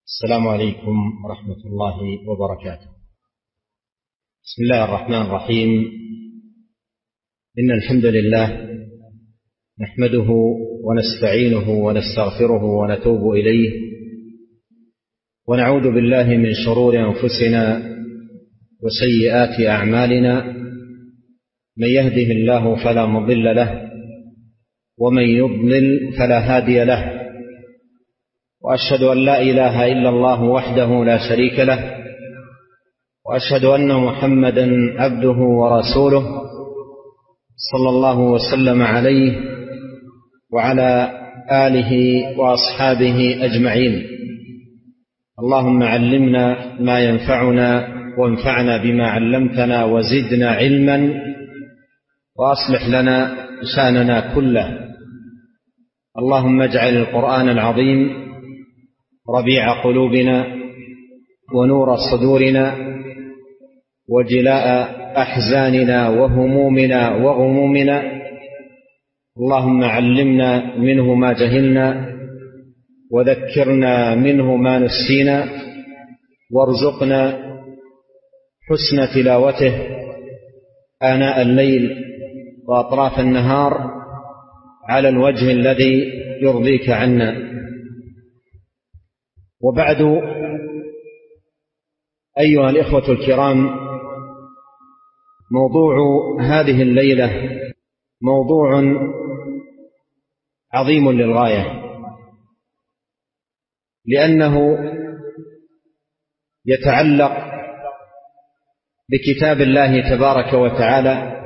السلام عليكم ورحمة الله وبركاته. بسم الله الرحمن الرحيم. إن الحمد لله نحمده ونستعينه ونستغفره ونتوب إليه، ونعوذ بالله من شرور أنفسنا وسيئات أعمالنا. من يهده الله فلا مضل له، ومن يضلل فلا هادي له، وأشهد أن لا إله إلا الله وحده لا شريك له، وأشهد أن محمدا عبده ورسوله صلى الله وسلم عليه وعلى آله وأصحابه أجمعين. اللهم علمنا ما ينفعنا، وانفعنا بما علمتنا، وزدنا علما، وأصلح لنا شأننا كله. اللهم اجعل القرآن العظيم ربيع قلوبنا ونور صدورنا وجلاء أحزاننا وهمومنا وغمومنا. اللهم علمنا منه ما جهلنا، وذكرنا منه ما نسينا، وارزقنا حسن تلاوته آناء الليل وأطراف النهار على الوجه الذي يرضيك عنا. وبعد، أيها الإخوة الكرام، موضوع هذه الليلة موضوع عظيم للغاية، لأنه يتعلق بكتاب الله تبارك وتعالى.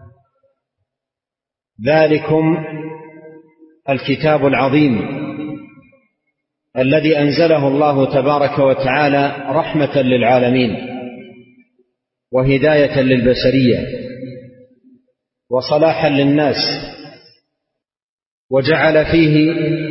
ذلكم الكتاب العظيم الذي أنزله الله تبارك وتعالى رحمة للعالمين وهداية للبشرية وصلاحا للناس، وجعل فيه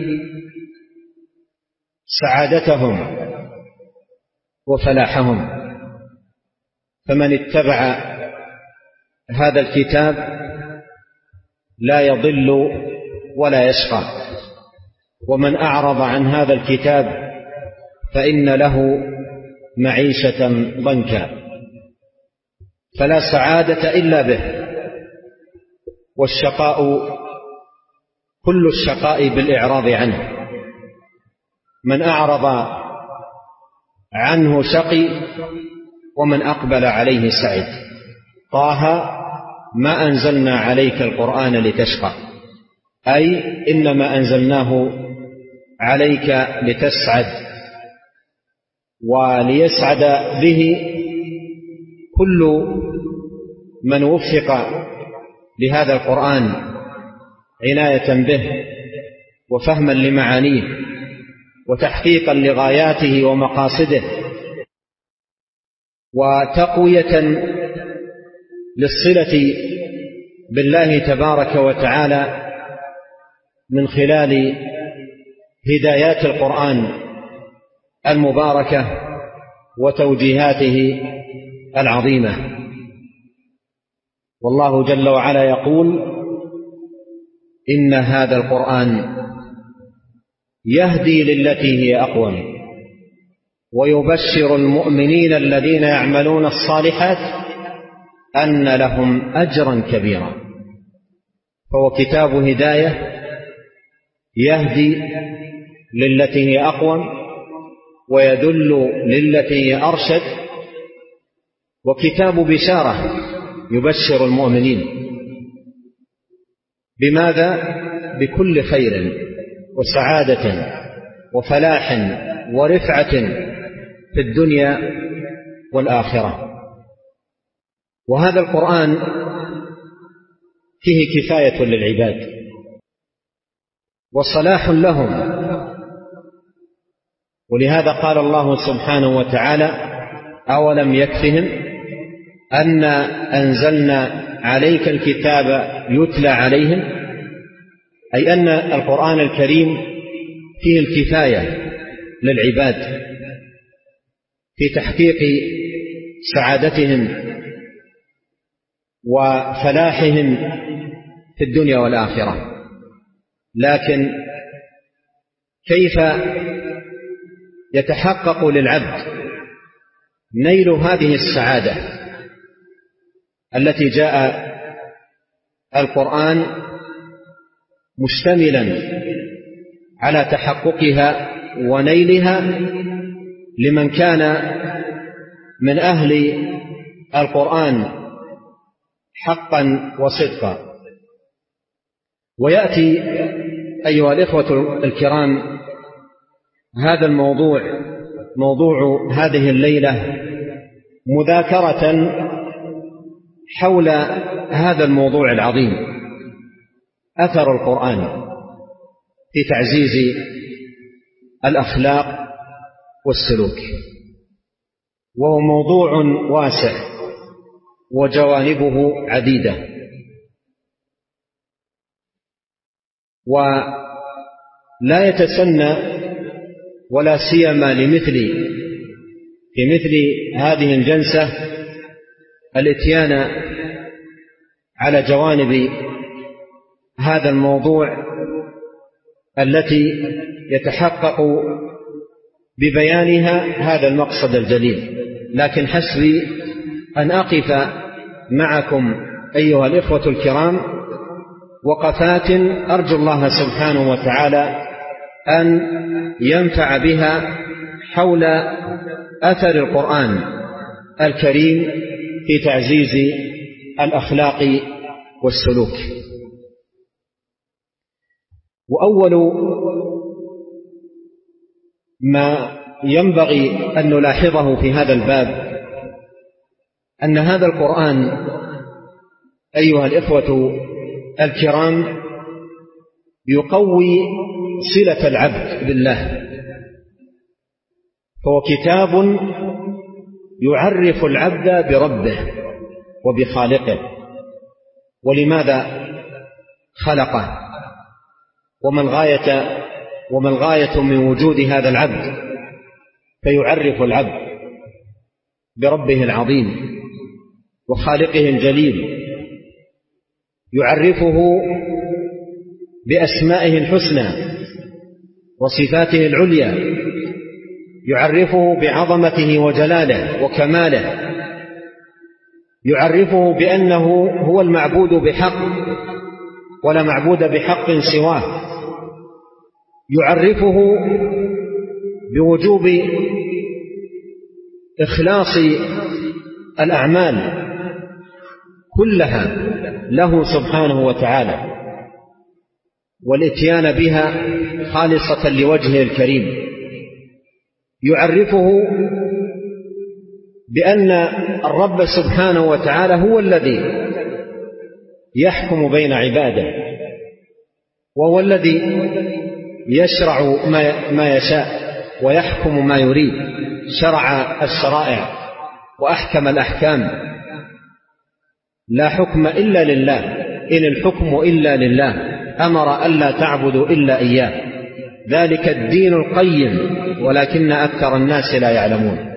سعادتهم وفلاحهم. فمن اتبع هذا الكتاب لا يضل ولا يشقى، ومن أعرض عن هذا الكتاب فإن له معيشة ضنكا، فلا سعادة إلا به. والشقاء كل الشقاء بالإعراض عنه، من أعرض عنه شقي، ومن أقبل عليه سعيد. طه ما أنزلنا عليك القرآن لتشقى، أي إنما أنزلناه عليك لتسعد، وليسعد به كل من وفق لهذا القرآن عناية به وفهما لمعانيه وتحقيقا لغاياته ومقاصده، وتقوية للصلة بالله تبارك وتعالى من خلال هدايات القرآن المباركة وتوجيهاته العظيمة. والله جل وعلا يقول: إن هذا القرآن يهدي للتي هي أقوم، ويبشر المؤمنين الذين يعملون الصالحات أن لهم أجرا كبيرا. فهو كتاب هداية يهدي للتي هي أقوم، ويدل للتي هي أرشد، وكتاب بشارة يبشر المؤمنين. بماذا؟ بكل خير وسعادة وفلاح ورفعة في الدنيا والآخرة. وهذا القرآن فيه كفاية للعباد وصلاح لهم، ولهذا قال الله سبحانه وتعالى: أولم يكفهم أن أنزلنا عليك الكتاب يتلى عليهم، أي أن القرآن الكريم فيه الكفاية للعباد في تحقيق سعادتهم وفلاحهم في الدنيا والآخرة. لكن كيف يتحقق للعبد نيل هذه السعادة التي جاء القرآن مشتملا على تحققها ونيلها لمن كان من أهل القرآن حقا وصدقا. ويأتي أيها الإخوة الكرام هذا الموضوع، موضوع هذه الليلة، مذاكرة حول هذا الموضوع العظيم، أثر القرآن في تعزيز الأخلاق والسلوك. وهو موضوع واسع وجوانبه عديدة، ولا يتسنى ولا سيما في مثل هذه الجلسة الاتيان على جوانب هذا الموضوع التي يتحقق ببيانها هذا المقصد الجليل. لكن حسبي أن أقف معكم أيها الإخوة الكرام وقفات أرجو الله سبحانه وتعالى أن ينفع بها حول أثر القرآن الكريم في تعزيز الأخلاق والسلوك. وأول ما ينبغي أن نلاحظه في هذا الباب أن هذا القرآن أيها الإخوة الكرام يقوي صلة العبد بالله، فهو كتاب يعرف العبد بربه وبخالقه ولماذا خلقه وما الغاية من وجود هذا العبد، فيعرف العبد بربه العظيم وخالقه الجليل، يعرفه بأسمائه الحسنى وصفاته العليا، يعرفه بعظمته وجلاله وكماله، يعرفه بأنه هو المعبود بحق ولا معبود بحق سواه، يعرفه بوجوب إخلاص الأعمال كلها له سبحانه وتعالى والاتيان بها خالصة لوجهه الكريم، يعرفه بأن الرب سبحانه وتعالى هو الذي يحكم بين عباده، وهو الذي يشرع ما يشاء ويحكم ما يريد، شرع الشرائع وأحكم الأحكام، لا حكم إلا لله، إن الحكم إلا لله، أمر ألا تعبدوا إلا إياه، ذلك الدين القيم ولكن أكثر الناس لا يعلمون.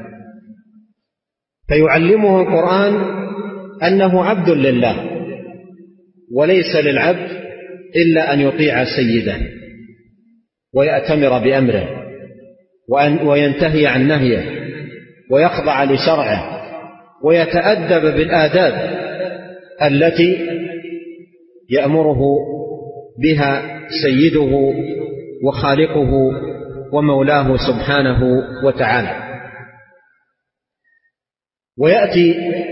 فيعلمه القرآن أنه عبد لله، وليس للعبد إلا أن يطيع سيده ويأتمر بأمره وينتهي عن نهيه ويخضع لشرعه ويتأدب بالآداب التي يأمره بها سيده وخالقه ومولاه سبحانه وتعالى. ويأتي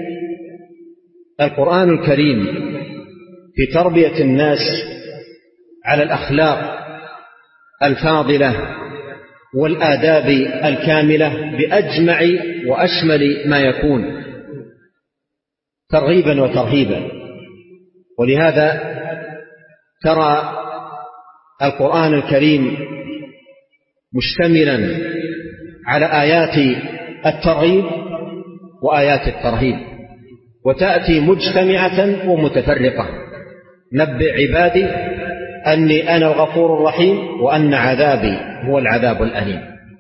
القرآن الكريم في تربية الناس على الأخلاق الفاضلة والآداب الكاملة بأجمع وأشمل ما يكون ترغيبا وترهيبا. ولهذا ترى القرآن الكريم مشتملا على آيات الترغيب وآيات الترهيب، وتأتي مجتمعة ومتفرقة. نبئ عبادي أني أنا الغفور الرحيم وأن عذابي هو العذاب الأليم.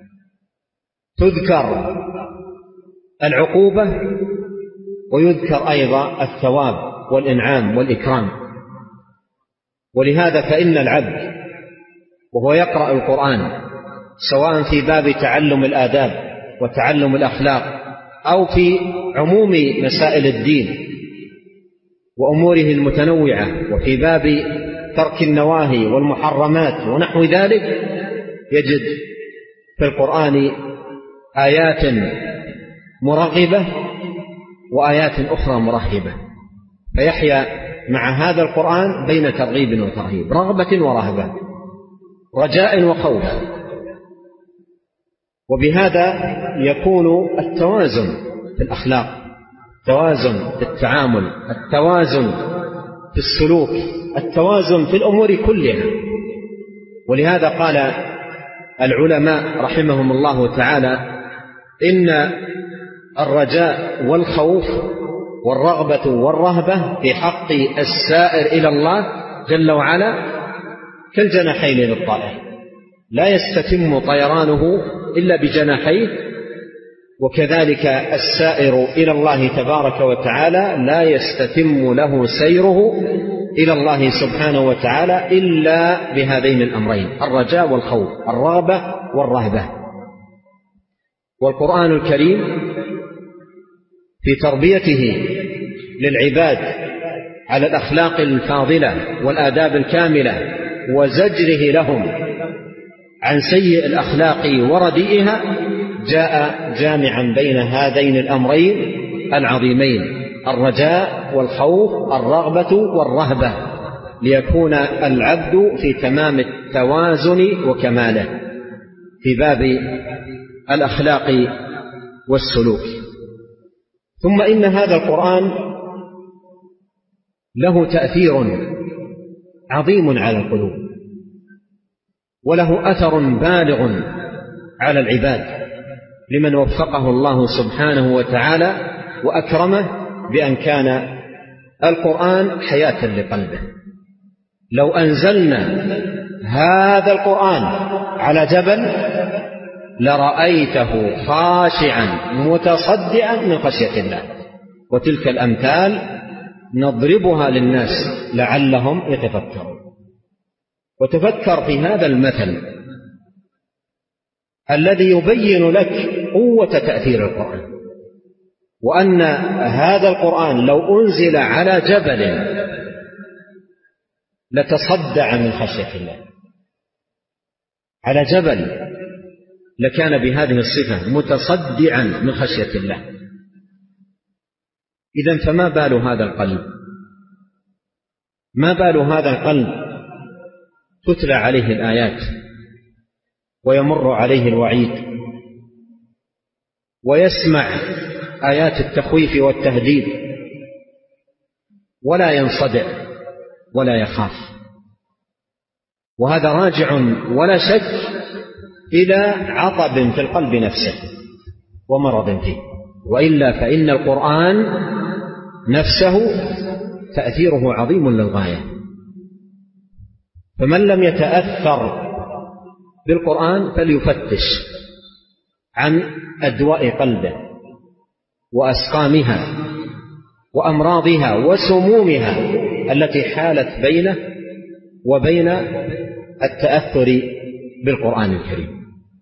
تذكر العقوبة ويذكر أيضا الثواب والإنعام والإكرام. ولهذا فإن العبد وهو يقرأ القرآن سواء في باب تعلم الآداب وتعلم الأخلاق أو في عموم مسائل الدين وأموره المتنوعة، وفي باب ترك النواهي والمحرمات ونحو ذلك، يجد في القرآن آيات مرغبة وآيات أخرى مرهبة، فيحيا مع هذا القرآن بين ترغيب وترهيب، رغبة ورهبة، رجاء وخوف. وبهذا يكون التوازن في الأخلاق، التوازن في التعامل، التوازن في السلوك، التوازن في الأمور كلها. ولهذا قال العلماء رحمهم الله تعالى إن الرجاء والخوف والرغبة والرهبة في حق السائر إلى الله جل وعلا كالجناحين للطائر، لا يستتم طيرانه إلا بجناحيه، وكذلك السائر إلى الله تبارك وتعالى لا يستتم له سيره إلى الله سبحانه وتعالى إلا بهذين الأمرين، الرجاء والخوف، الرغبة والرهبة. والقرآن الكريم في تربيته للعباد على الأخلاق الفاضلة والآداب الكاملة وزجره لهم عن سيء الأخلاق ورديئها جاء جامعا بين هذين الأمرين العظيمين، الرجاء والخوف، الرغبة والرهبة، ليكون العبد في تمام التوازن وكماله في باب الأخلاق والسلوك. ثم إن هذا القرآن له تأثير عظيم على القلوب، وله أثر بالغ على العباد لمن وفقه الله سبحانه وتعالى وأكرمه بأن كان القرآن حياة لقلبه. لو أنزلنا هذا القرآن على جبل لرأيته خاشعا متصدعا من خشية الله. وتلك الأمثال نضربها للناس لعلهم يتفكرون. وتفكر في هذا المثل الذي يبين لك قوة تأثير القرآن، وأن هذا القرآن لو أنزل على جبل لتصدع من خشية الله، على جبل لكان بهذه الصفة متصدعا من خشية الله. إذن فما بال هذا القلب؟ ما بال هذا القلب تتلى عليه الآيات ويمر عليه الوعيد ويسمع آيات التخويف والتهديد ولا ينصدع ولا يخاف؟ وهذا راجع ولا شك إلى عطب في القلب نفسه ومرض فيه، وإلا فإن القرآن نفسه تأثيره عظيم للغاية. فمن لم يتأثر بالقرآن فليفتش عن أدواء قلبه وأسقامها وأمراضها وسمومها التي حالت بينه وبين التأثر بالقرآن الكريم.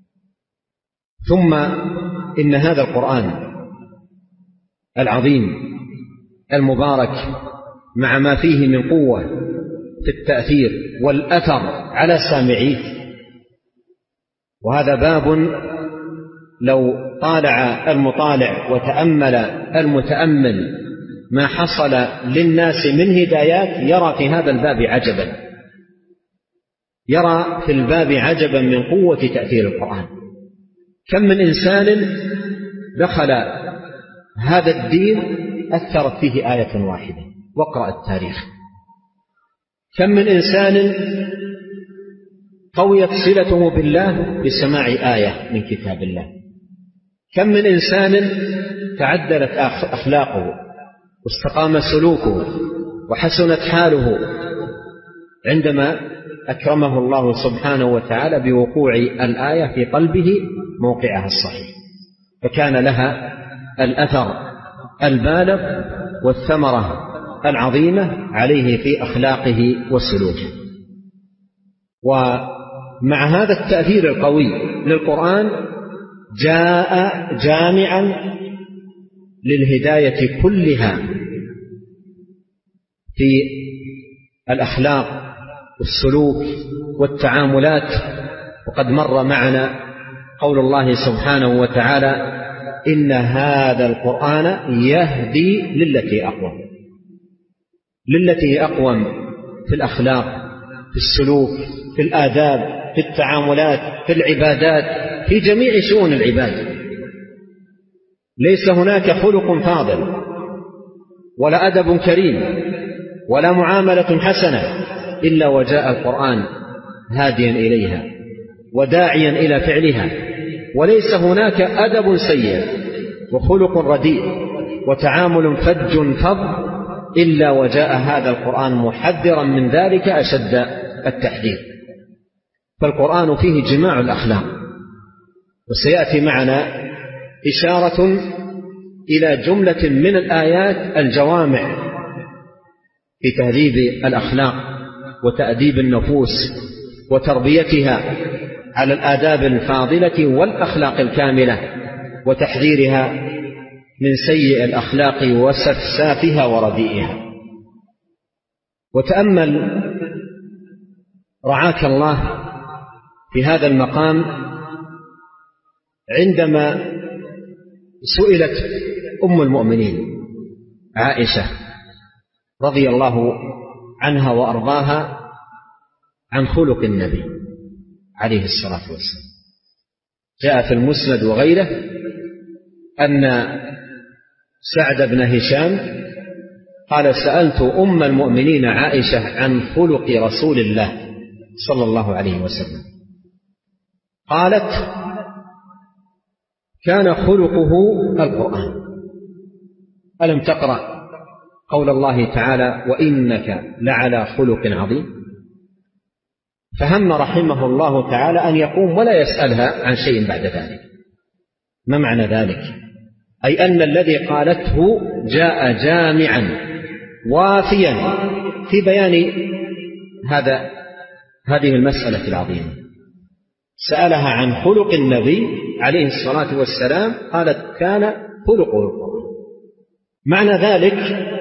ثم إن هذا القرآن العظيم المبارك مع ما فيه من قوة في التأثير والأثر على سامعيه، وهذا باب لو طالع المطالع وتأمل المتأمل ما حصل للناس من هدايات يرى في هذا الباب عجبا، يرى في الباب عجبا من قوة تأثير القرآن. كم من إنسان دخل هذا الدين أثرت فيه آية واحدة، واقرأ التاريخ. كم من إنسان قويت صلته بالله بسماع آية من كتاب الله. كم من إنسان تعدلت أخلاقه واستقام سلوكه وحسنت حاله عندما أكرمه الله سبحانه وتعالى بوقوع الآية في قلبه موقعها الصحيح، فكان لها الأثر البالغ والثمرة العظيمة عليه في أخلاقه وسلوكه. مع هذا التأثير القوي للقرآن جاء جامعا للهداية كلها في الأخلاق والسلوك والتعاملات. وقد مر معنا قول الله سبحانه وتعالى: إن هذا القرآن يهدي للتي أقوم، للتي أقوم في الأخلاق، في السلوك، في الآداب، في التعاملات، في العبادات، في جميع شؤون العباد. ليس هناك خلق فاضل ولا أدب كريم ولا معاملة حسنة إلا وجاء القرآن هاديا إليها وداعيا إلى فعلها. وليس هناك أدب سيء وخلق رديء وتعامل فج فظ إلا وجاء هذا القرآن محذرا من ذلك أشد التحذير. فالقرآن فيه جماع الأخلاق. وسيأتي معنا إشارة إلى جملة من الآيات الجوامع في تهذيب الأخلاق وتأديب النفوس وتربيتها على الآداب الفاضلة والأخلاق الكاملة وتحذيرها من سيء الأخلاق وسفسافها ورديئها. وتأمل رعاك الله في هذا المقام عندما سئلت أم المؤمنين عائشة رضي الله عنها وأرضاها عن خلق النبي عليه الصلاة والسلام. جاء في المسند وغيره أن سعد بن هشام قال: سألت أم المؤمنين عائشة عن خلق رسول الله صلى الله عليه وسلم، قالت: كان خلقه القرآن. ألم تقرأ قول الله تعالى: وإنك لعلى خلق عظيم؟ فهم رحمه الله تعالى أن يقوم ولا يسألها عن شيء بعد ذلك. ما معنى ذلك؟ أي أن الذي قالته جاء جامعا وافيا في بيان هذه المسألة العظيمة. سألها عن خلق النبي عليه الصلاة والسلام، قالت: كان خلقه القرآن. معنى ذلك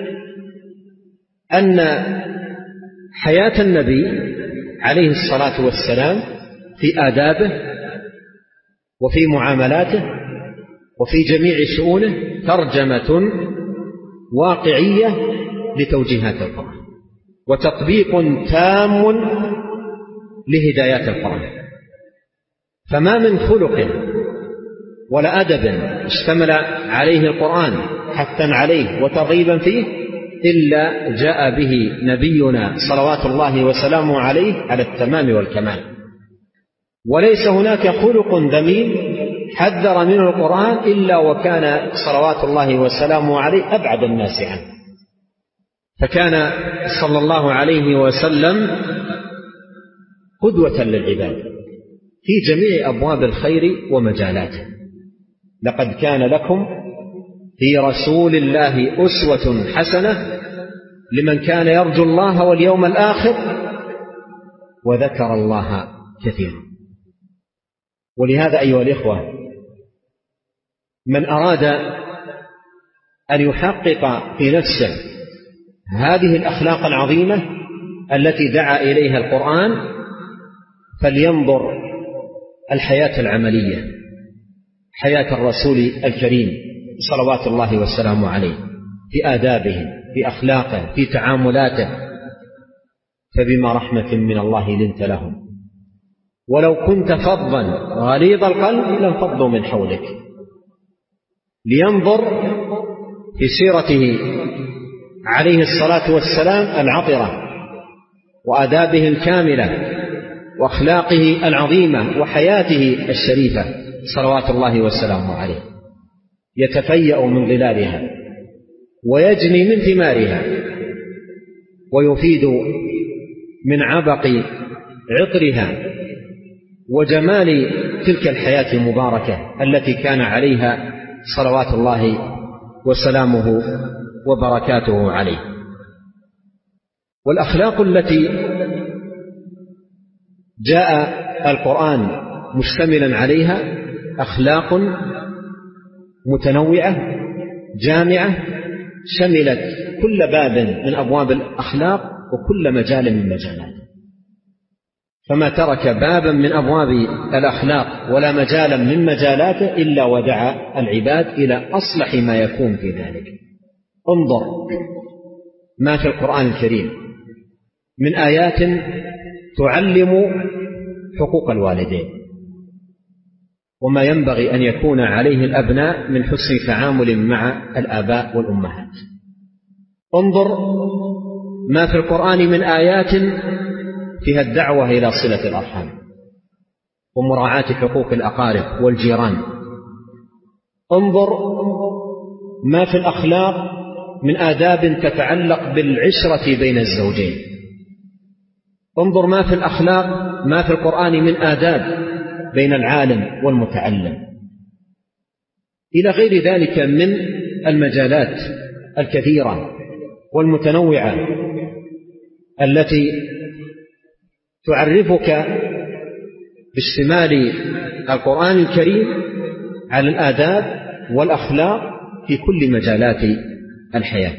أن حياة النبي عليه الصلاة والسلام في آدابه وفي معاملاته وفي جميع شؤونه ترجمة واقعية لتوجيهات القرآن وتطبيق تام لهدايات القرآن. فما من خلق ولا أدب اشتمل عليه القرآن حثا عليه وترغيبا فيه إلا جاء به نبينا صلوات الله وسلامه عليه على التمام والكمال. وليس هناك خلق ذميم حذر منه القرآن إلا وكان صلوات الله وسلامه عليه أبعد الناس عنه. فكان صلى الله عليه وسلم قدوة للعباد في جميع أبواب الخير ومجالاته. لقد كان لكم في رسول الله أسوة حسنة لمن كان يرجو الله واليوم الآخر وذكر الله كثيرا. ولهذا أيها الإخوة، من أراد أن يحقق في نفسه هذه الأخلاق العظيمة التي دعا إليها القرآن فلينظر الحياة العملية، حياة الرسول الكريم صلوات الله والسلام عليه، في آدابه، في أخلاقه، في تعاملاته. فبما رحمة من الله لنت لهم ولو كنت فظا غليظ القلب لانفضوا من حولك. لينظر في سيرته عليه الصلاة والسلام العطرة وآدابه الكاملة وأخلاقه العظيمة وحياته الشريفة صلوات الله والسلام عليه، يتفيأ من ظلالها ويجني من ثمارها ويفيد من عبق عطرها وجمال تلك الحياة المباركة التي كان عليها صلوات الله وسلامه وبركاته عليه. والأخلاق التي جاء القرآن مشتملا عليها أخلاق متنوعة جامعة شملت كل باب من أبواب الأخلاق وكل مجال من مجالاته، فما ترك بابا من أبواب الأخلاق ولا مجالا من مجالاته إلا ودعا العباد إلى أصلح ما يكون في ذلك. انظر ما في القرآن الكريم من آيات تعلم حقوق الوالدين وما ينبغي أن يكون عليه الأبناء من حسن تعامل مع الآباء والأمهات. انظر ما في القرآن من آيات فيها الدعوة إلى صلة الأرحام ومراعاة حقوق الأقارب والجيران. انظر ما في الأخلاق من آداب تتعلق بالعشرة بين الزوجين. انظر ما في الأخلاق ما في القرآن من آداب بين العالم والمتعلم، إلى غير ذلك من المجالات الكثيرة والمتنوعة التي تعرفك باشتمال القرآن الكريم على الآداب والأخلاق في كل مجالات الحياة،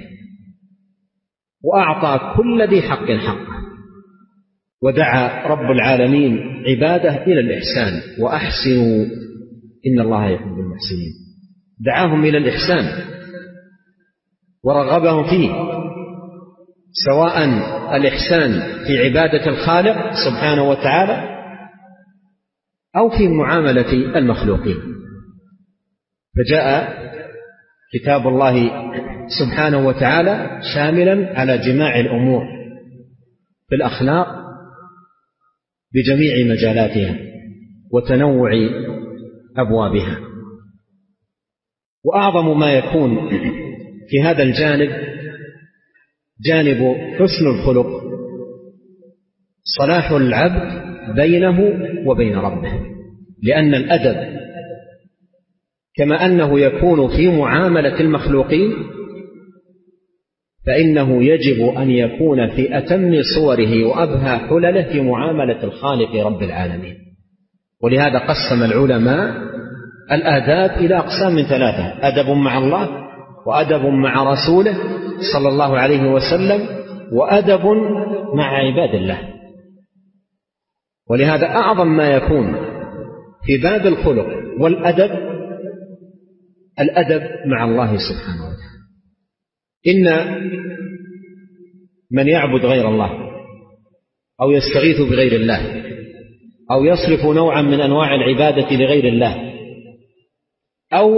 وأعطى كل ذي حق حقه، ودعا رب العالمين عباده إلى الإحسان وأحسنوا إن الله يحب المحسنين. دعاهم إلى الإحسان ورغبهم فيه، سواء الإحسان في عبادة الخالق سبحانه وتعالى أو في معاملة المخلوقين. فجاء كتاب الله سبحانه وتعالى شاملا على جميع الأمور في الأخلاق بجميع مجالاتها وتنوع أبوابها. وأعظم ما يكون في هذا الجانب جانب حسن الخلق، صلاح العبد بينه وبين ربه، لأن الأدب كما أنه يكون في معاملة المخلوقين فإنه يجب أن يكون في أتم صوره وأبهى حلله في معاملة الخالق رب العالمين. ولهذا قسم العلماء الآداب إلى أقسام ثلاثة: أدب مع الله، وأدب مع رسوله صلى الله عليه وسلم، وأدب مع عباد الله. ولهذا أعظم ما يكون في باب الخلق والأدب الأدب مع الله سبحانه وتعالى. إن من يعبد غير الله أو يستغيث بغير الله أو يصرف نوعا من أنواع العبادة لغير الله أو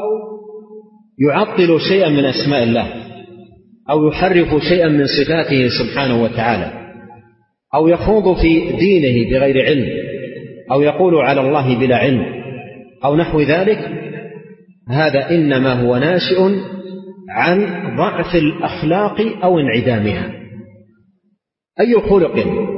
يعطل شيئا من أسماء الله أو يحرف شيئا من صفاته سبحانه وتعالى أو يخوض في دينه بغير علم أو يقول على الله بلا علم أو نحو ذلك، هذا إنما هو ناشئ عن ضعف الأخلاق أو انعدامها. أي خلق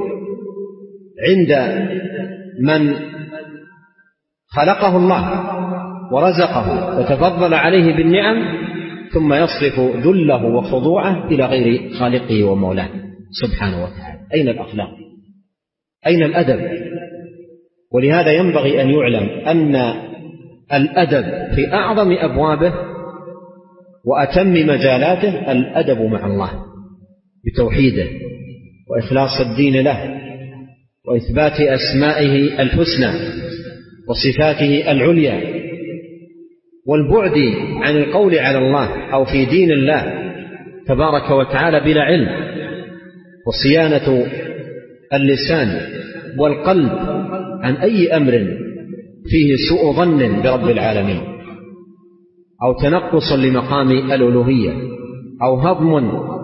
عند من خلقه الله ورزقه وتفضل عليه بالنعم ثم يصرف ذله وخضوعه إلى غير خالقه ومولاه سبحانه وتعالى؟ أين الأخلاق؟ أين الأدب؟ ولهذا ينبغي أن يعلم أن الأدب في أعظم أبوابه وأتم مجالاته الأدب مع الله بتوحيده وإخلاص الدين له وإثبات أسمائه الحسنى وصفاته العليا، والبعد عن القول على الله أو في دين الله تبارك وتعالى بلا علم، وصيانة اللسان والقلب عن أي أمر فيه سوء ظن برب العالمين أو تنقص لمقام الألوهية أو هضم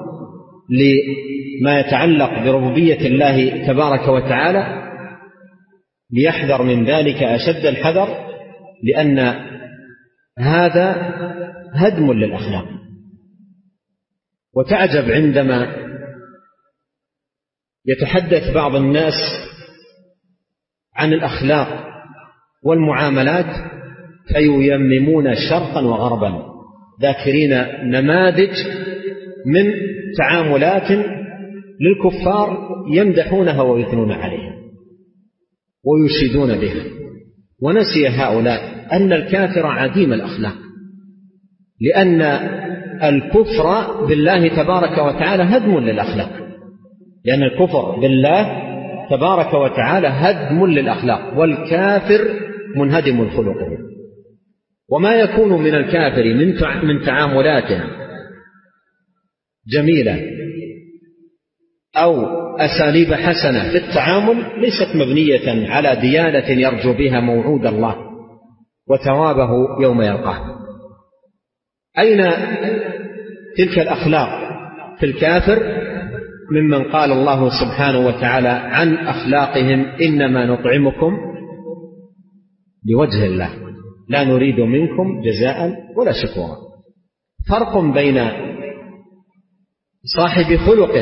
لما يتعلق بربوبية الله تبارك وتعالى، ليحذر من ذلك أشد الحذر، لأن هذا هدم للأخلاق. وتعجب عندما يتحدث بعض الناس عن الأخلاق والمعاملات فييممون شرقا وغربا، ذاكرين نماذج من تعاملات للكفار يمدحونها ويثنون عليها. ويشيدون بها. ونسي هؤلاء أن الكافر عديم الأخلاق، لأن الكفر بالله تبارك وتعالى هدم للأخلاق، لأن الكفر بالله تبارك وتعالى هدم للأخلاق، والكافر منهدم الخلق. وما يكون من الكافر من تعاملات جميلة أو أساليب حسنة في التعامل ليست مبنية على ديانة يرجو بها موعود الله وثوابه يوم يلقاه. أين تلك الأخلاق في الكافر ممن قال الله سبحانه وتعالى عن أخلاقهم إنما نطعمكم لوجه الله لا نريد منكم جزاء ولا شكورا. فرق بين صاحب خلق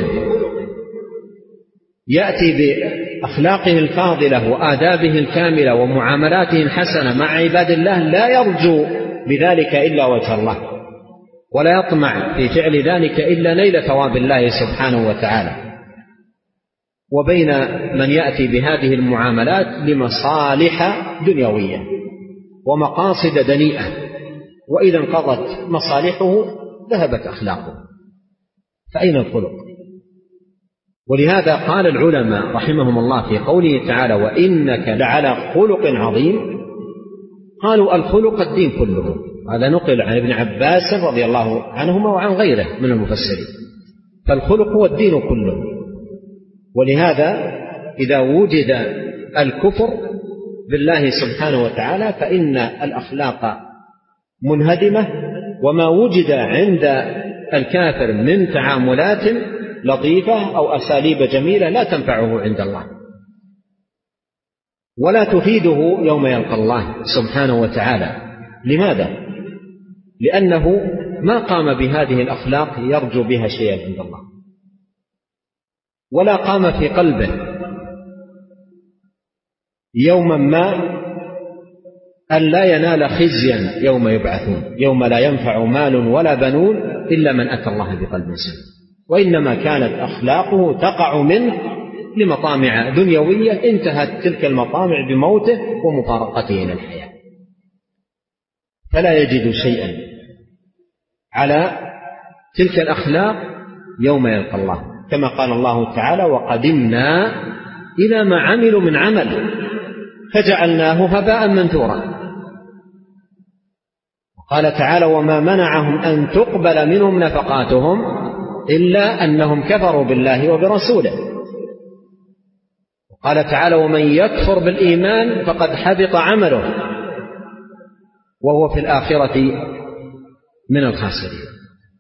يأتي بأخلاقه الفاضلة وآدابه الكاملة ومعاملاته الحسنة مع عباد الله لا يرجو بذلك إلا وجه الله ولا يطمع في فعل ذلك إلا نيل ثواب الله سبحانه وتعالى، وبين من يأتي بهذه المعاملات لمصالح دنيوية ومقاصد دنيئة، وإذا انقضت مصالحه ذهبت أخلاقه، فأين الخلق؟ ولهذا قال العلماء رحمهم الله في قوله تعالى وإنك لعلى خلق عظيم، قالوا الخلق الدين كله. هذا نقل عن ابن عباس رضي الله عنهما وعن غيره من المفسرين، فالخلق هو الدين كله. ولهذا إذا وجد الكفر بالله سبحانه وتعالى فإن الأخلاق منهدمة، وما وجد عند الكافر من تعاملات لطيفة أو أساليب جميلة لا تنفعه عند الله ولا تفيده يوم يلقى الله سبحانه وتعالى. لماذا؟ لأنه ما قام بهذه الأخلاق يرجو بها شيئا عند الله، ولا قام في قلبه يوما ما أن لا ينال خزيا يوم يبعثون، يوم لا ينفع مال ولا بنون إلا من أتى الله بقلب سليم، وإنما كانت أخلاقه تقع منه لمطامع دنيوية انتهت تلك المطامع بموته ومفارقته إلى الحياة، فلا يجد شيئا على تلك الأخلاق يوم يلقى الله، كما قال الله تعالى وقدمنا إلى ما عملوا من عمل فجعلناه هباء منثورا. قال تعالى وما منعهم أن تقبل منهم نفقاتهم إلا أنهم كفروا بالله وبرسوله. قال تعالى ومن يكفر بالإيمان فقد حبط عمله وهو في الآخرة من الخاسرين.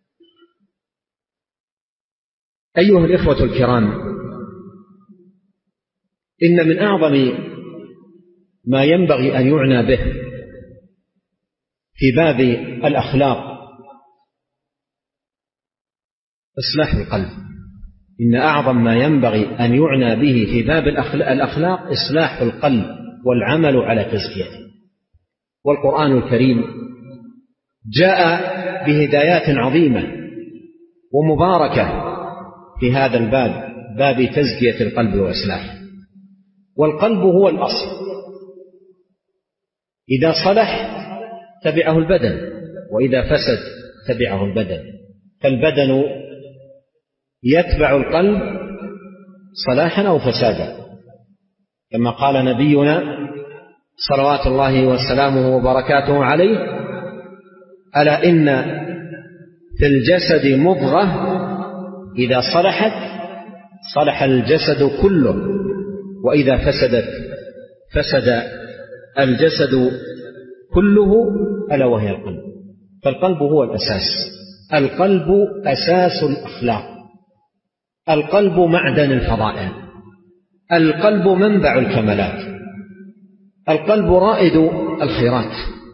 أيها الإخوة الكرام، إن من أعظم ما ينبغي أن يعنى به في باب الأخلاق إصلاح القلب. إن أعظم ما ينبغي أن يعنى به في باب الأخلاق إصلاح القلب والعمل على تزكيته. والقرآن الكريم جاء بهدايات عظيمة ومباركة في هذا الباب، باب تزكية القلب وإصلاحه. والقلب هو الأصل، إذا صلح تبعه البدن، وإذا فسد تبعه البدن، فالبدن يتبع القلب صلاحا أو فسادا، كما قال نبينا صلوات الله وسلامه وبركاته عليه ألا إن في الجسد مضغة إذا صلحت صلح الجسد كله، وإذا فسدت فسد الجسد كله، ألا وهي القلب. فالقلب هو الأساس، القلب أساس الأخلاق، القلب معدن الفضائل، القلب منبع الكمالات، القلب رائد الخيرات.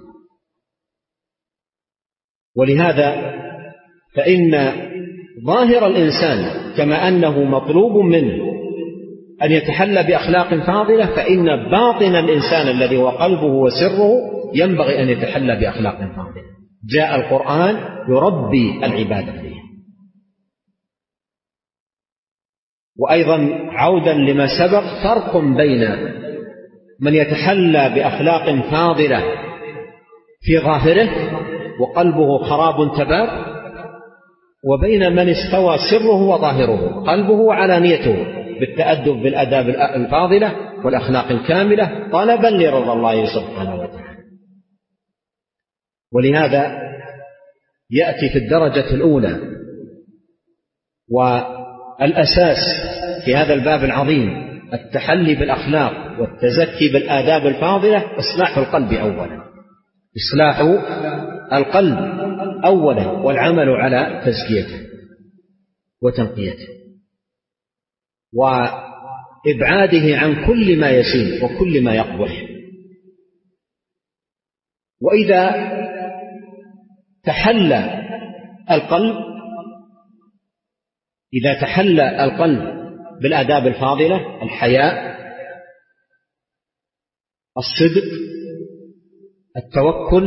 ولهذا فإن ظاهر الإنسان كما أنه مطلوب منه أن يتحلى بأخلاق فاضلة، فإن باطن الإنسان الذي هو قلبه وسره ينبغي أن يتحلى بأخلاق فاضلة. جاء القرآن يربي العباد فيها. وأيضا عودا لما سبق، فرق بين من يتحلى بأخلاق فاضلة في ظاهره وقلبه خراب تباب، وبين من استوى سره وظاهره، قلبه وعلانيته بالتأدب بالآداب الفاضلة والأخلاق الكاملة طلبا لرضا الله سبحانه وتعالى. ولهذا يأتي في الدرجة الأولى والأساس في هذا الباب العظيم التحلي بالأخلاق والتزكي بالآداب الفاضلة إصلاح القلب أولا، إصلاح القلب أولا، والعمل على تزكيته وتنقيته وإبعاده عن كل ما يسيء وكل ما يقبح. وإذا تحلى القلب بالآداب الفاضلة، الحياء، الصدق، التوكل،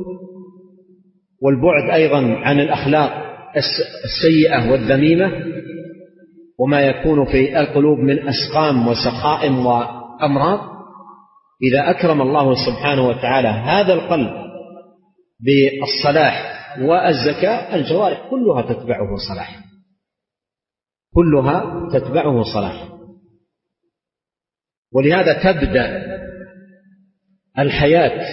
والبعد أيضا عن الأخلاق السيئة والذميمة وما يكون في القلوب من أسقام وسقائم وأمراض، إذا أكرم الله سبحانه وتعالى هذا القلب بالصلاح والزكاة، الجوارح كلها تتبعه صلاح، كلها تتبعه صلاح. ولهذا تبدأ الحياة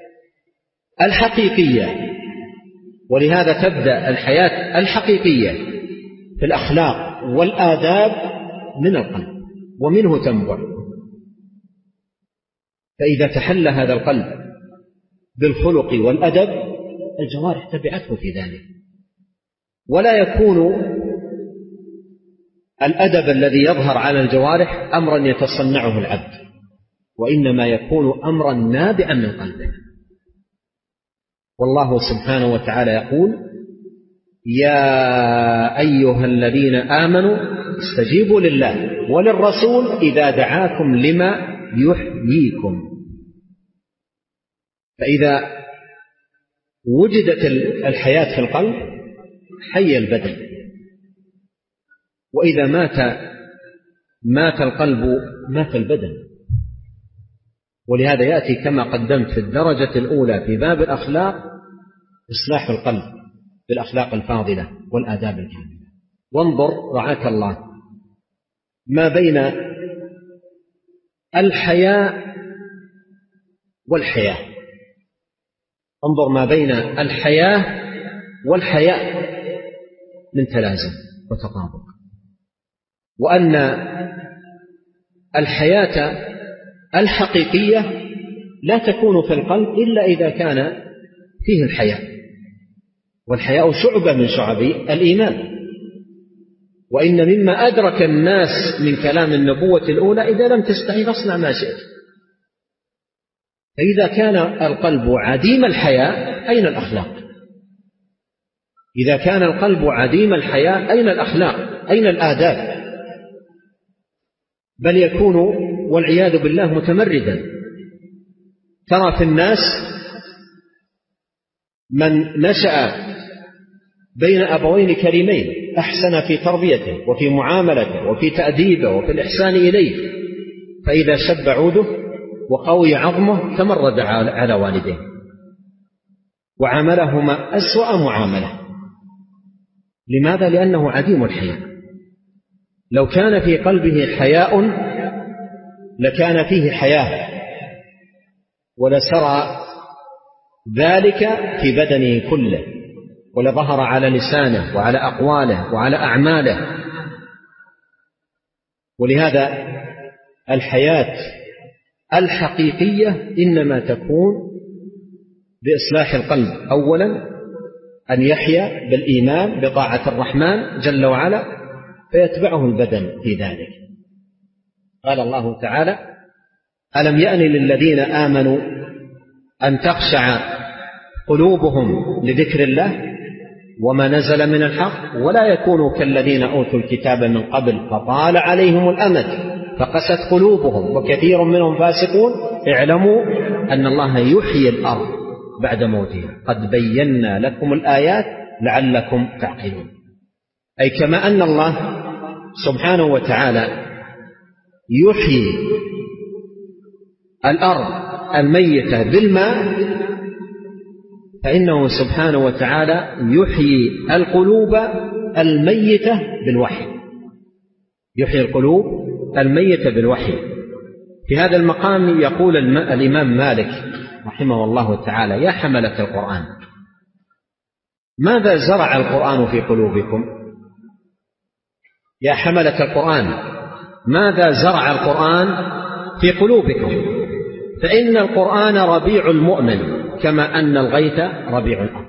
الحقيقية في الأخلاق والآداب من القلب، ومنه تنبع. فإذا تحلى هذا القلب بالخلق والأدب، الجوارح تبعته في ذلك، ولا يكون الأدب الذي يظهر على الجوارح أمرا يتصنعه العبد، وإنما يكون أمرا نابعا من قلبه. والله سبحانه وتعالى يقول: يا أيها الذين آمنوا استجيبوا لله وللرسول إذا دعاكم لما يحييكم. فإذا وجدت الحياة في القلب حي البدن، وإذا مات القلب مات البدن. ولهذا يأتي كما قدمت في الدرجة الأولى في باب الأخلاق إصلاح القلب بالأخلاق الفاضلة والآداب الكاملة. وانظر رعاك الله ما بين الحياء والحياة، انظر ما بين الحياة والحياء من تلازم وتطابق، وأن الحياة الحقيقية لا تكون في القلب إلا إذا كان فيه الحياء، والحياء شعبة من شعب الإيمان. وإن مما أدرك الناس من كلام النبوة الأولى: إذا لم تستحي فاصنع ما شئت. فإذا كان القلب عديم الحياء أين الأخلاق؟ إذا كان القلب عديم الحياء أين الأخلاق؟ أين الآداب؟ بل يكون والعياذ بالله متمردا. ترى في الناس من نشأ بين أبوين كريمين أحسن في تربيته وفي معاملته وفي تأديبه وفي الإحسان إليه، فإذا شب عوده وقوي عظمه تمرد على والديه وعاملهما أسوأ معاملة. لماذا؟ لأنه عديم الحياء. لو كان في قلبه حياء لكان فيه حياة، ولسرى ذلك في بدنه كله، ولظهر على لسانه وعلى أقواله وعلى أعماله. ولهذا الحياة الحقيقية إنما تكون بإصلاح القلب أولا، أن يحيا بالإيمان بطاعة الرحمن جل وعلا، فيتبعه البدن في ذلك. قال الله تعالى: ألم يأن للذين آمنوا أن تخشع قلوبهم لذكر الله وما نزل من الحق ولا يكونوا كالذين أوتوا الكتاب من قبل فطال عليهم الأمد فقست قلوبهم وكثير منهم فاسقون اعلموا أن الله يحيي الأرض بعد موتها قد بينا لكم الآيات لعلكم تعقلون. أي كما أن الله سبحانه وتعالى يحيي الأرض الميتة بالماء فإنه سبحانه وتعالى يحيي القلوب الميتة بالوحي، يحيي القلوب الميتة بالوحي. في هذا المقام يقول الإمام مالك رحمه الله تعالى: يا حملة القرآن، ماذا زرع القرآن في قلوبكم؟ يا حملة القرآن، ماذا زرع القرآن في قلوبكم؟ فإن القرآن ربيع المؤمن كما أن الغيث ربيع الأرض.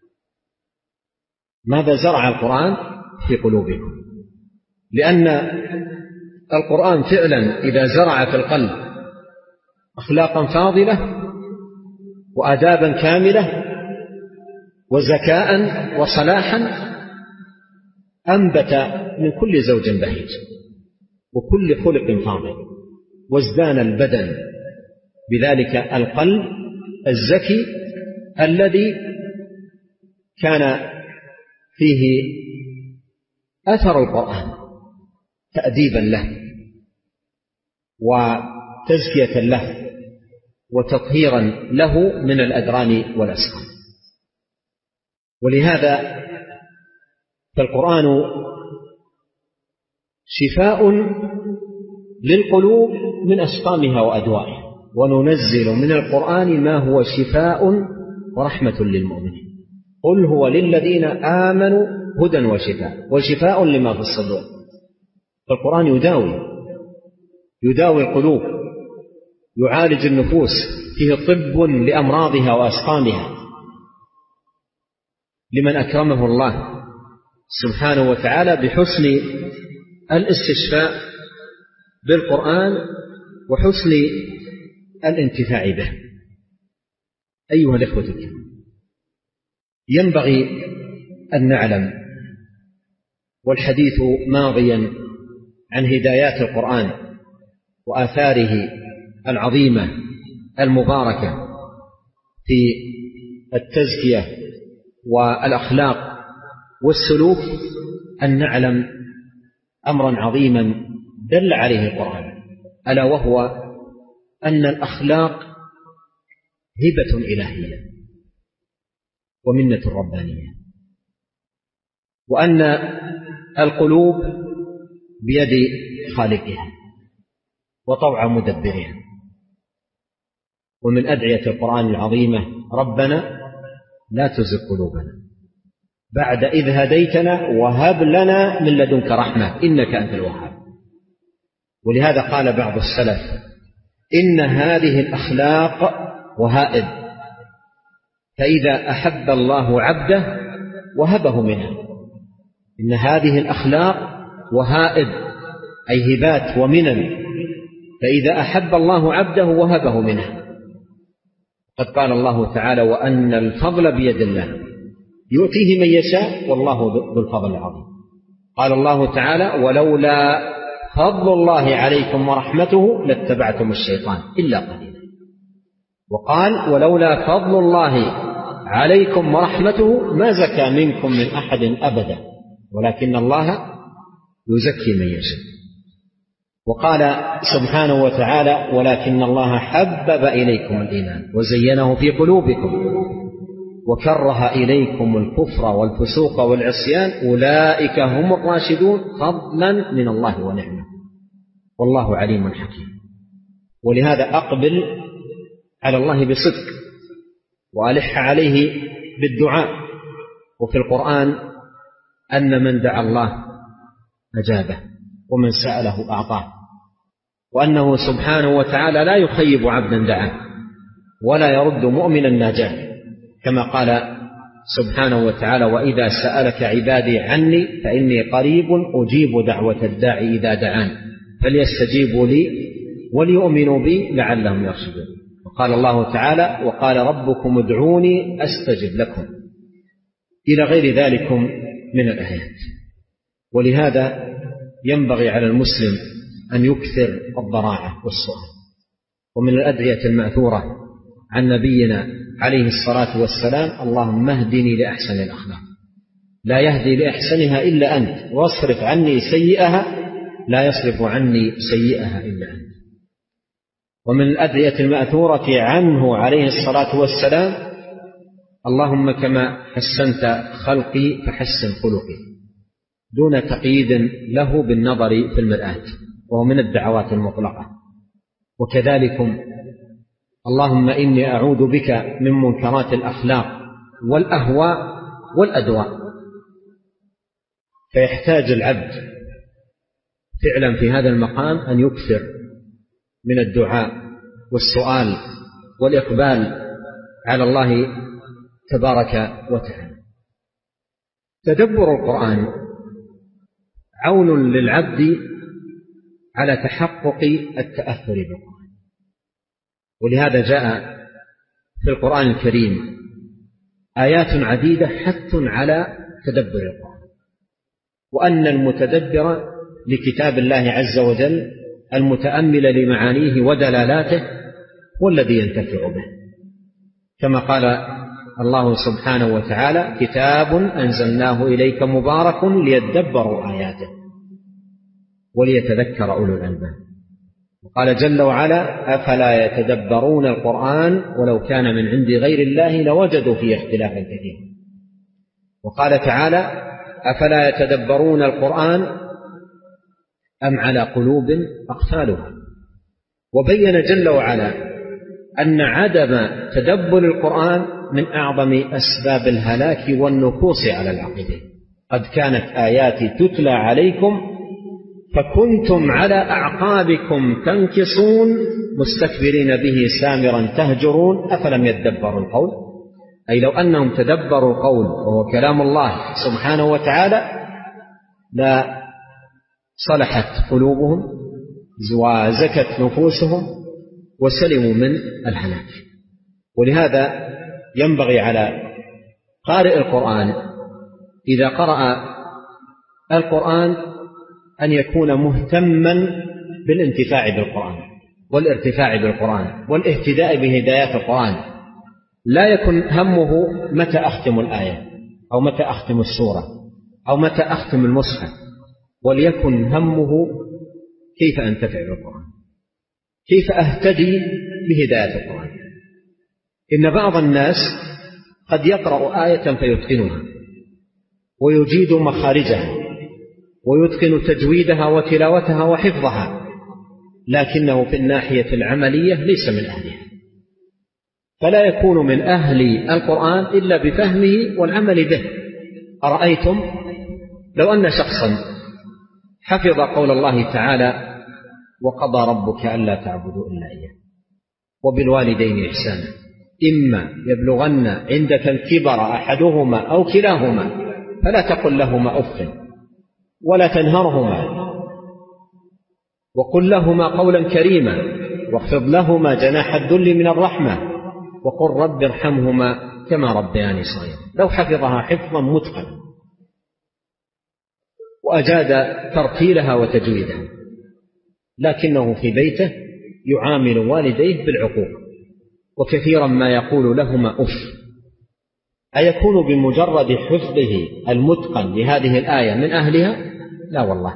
ماذا زرع القرآن في قلوبكم؟ لأن القرآن فعلا إذا زرع في القلب أخلاقا فاضلة وآدابا كاملة وذكاء وصلاحا أنبت من كل زوج بهيج وكل خلق فاضل، وازدان البدن بذلك القلب الزكي الذي كان فيه أثر القرآن تأديبا له وتزكية له وتطهيرا له من الأدران والأسقام. ولهذا فالقرآن شفاء للقلوب من أسقامها وأدوائها، وننزل من القرآن ما هو شفاء ورحمة للمؤمنين. قل هو للذين آمنوا هدى وشفاء، وشفاء لما في الصدور. فالقرآن يداوي القلوب، يعالج النفوس، فيه طب لأمراضها وأسقامها لمن أكرمه الله سبحانه وتعالى بحسن الاستشفاء بالقرآن وحسن الانتفاع به. أيها الإخوة الكرام، ينبغي أن نعلم، والحديث ماضيا عن هدايات القرآن وآثاره العظيمة المباركة في التزكية والأخلاق والسلوك، أن نعلم أمرا عظيما دل عليه القرآن، ألا وهو أن الأخلاق هبة إلهية ومنة ربانية، وأن القلوب بيد خالقها وطوع مدبرها. ومن أدعية القرآن العظيمة: ربنا لا تزغ قلوبنا بعد إذ هديتنا وهب لنا من لدنك رحمة إنك أنت الوهاب. ولهذا قال بعض السلف: إن هذه الأخلاق وهائب، فإذا أحب الله عبده وهبه منها. إن هذه الأخلاق وهائب أي هبات ومنن، فإذا أحب الله عبده وهبه منها. قد قال الله تعالى: وأن الفضل بيد الله يؤتيه من يشاء والله ذو الفضل العظيم. قال الله تعالى: ولولا فضل الله عليكم ورحمته لاتبعتم الشيطان إلا قليلا. وقال: ولولا فضل الله عليكم ورحمته ما زكى منكم من أحد أبدا ولكن الله يزكي من يشاء. وقال سبحانه وتعالى: ولكن الله حبب إليكم الإيمان وزينه في قلوبكم وكره إليكم الكفر والفسوق والعصيان أولئك هم الراشدون فضلا من الله ونعمة والله عليم حكيم. ولهذا أقبل على الله بصدق وألح عليه بالدعاء. وفي القرآن أن من دعا الله أجابه ومن سأله أعطاه، وأنه سبحانه وتعالى لا يخيب عبدا دعاه ولا يرد مؤمنا ناجاه، كما قال سبحانه وتعالى: وإذا سألك عبادي عني فإني قريب أجيب دعوة الداعي إذا دعان فليستجيبوا لي وليؤمنوا بي لعلهم يرشدون. وقال الله تعالى: وقال ربكم ادعوني أستجب لكم، إلى غير ذلك من الآيات. ولهذا ينبغي على المسلم أن يكثر الضراعة والسؤال. ومن الأدعية المأثورة عن نبينا عليه الصلاة والسلام: اللهم اهدني لأحسن الأخلاق لا يهدي لأحسنها إلا أنت، واصرف عني سيئها لا يصرف عني سيئها إلا أنت. ومن الأدعية المأثورة عنه عليه الصلاة والسلام: اللهم كما حسنت خلقي فحسن خلقي، دون تقييد له بالنظر في المرآة، وهو من الدعوات المطلقة. وكذلك: اللهم إني أعوذ بك من منكرات الأخلاق والأهواء والأدواء. فيحتاج العبد فعلا في هذا المقام أن يكثر من الدعاء والسؤال والإقبال على الله تبارك وتعالى. تدبر القرآن عون للعبد على تحقق التأثر بالقرآن، ولهذا جاء في القرآن الكريم آيات عديدة حث على تدبر القرآن، وأن المتدبر لكتاب الله عز وجل المتأمل لمعانيه ودلالاته هو الذي ينتفع به، كما قال الله سبحانه وتعالى: كتاب أنزلناه إليك مبارك ليدبروا آياته وليتذكر أولو الألباب. وقال جل وعلا: أفلا يتدبرون القرآن ولو كان من عند غير الله لوجدوا فيه اختلافا كثيرا. وقال تعالى: أفلا يتدبرون القرآن أم على قلوب أقفالها. وبين جل وعلا أن عدم تدبر القرآن من أعظم أسباب الهلاك والنكوص على العقيدة. قد كانت آياتي تتلى عليكم فكنتم على أعقابكم تنكصون مستكبرين به سامرا تهجرون أفلم يدبروا القول. أي لو أنهم تدبروا القول وهو كلام الله سبحانه وتعالى لا صلحت قلوبهم وزكت نفوسهم وسلموا من الهلاك. ولهذا ينبغي على قارئ القرآن إذا قرأ القرآن أن يكون مهتما بالانتفاع بالقرآن والارتفاع بالقرآن والاهتداء بهدايات القرآن، لا يكن همه متى أختم الآية أو متى أختم السورة أو متى أختم المصحف، وليكن همه كيف أنتفع بالقرآن، كيف أهتدي بهداية القرآن. إن بعض الناس قد يقرأ آية فيتقنها ويجيد مخارجها ويتقن تجويدها وتلاوتها وحفظها، لكنه في الناحية العملية ليس من أهلها، فلا يكون من أهل القرآن إلا بفهمه والعمل به. أرأيتم لو أن شخصا حفظ قول الله تعالى: وقضى ربك ألا تعبدوا إلا إياه وبالوالدين إحسانا إما يبلغن عندك الكبر أحدهما أو كلاهما فلا تقل لهما أف ولا تنهرهما وقل لهما قولا كريما واخفض لهما جناح الذل من الرحمة وقل رب ارحمهما كما ربياني صغيرا. لو حفظها حفظا متقنا وأجاد ترتيلها وتجويدها، لكنه في بيته يعامل والديه بالعقوق، وكثيرا ما يقول لهما أف. أيكون بمجرد حفظه المتقن لهذه الآية من أهلها؟ لا والله.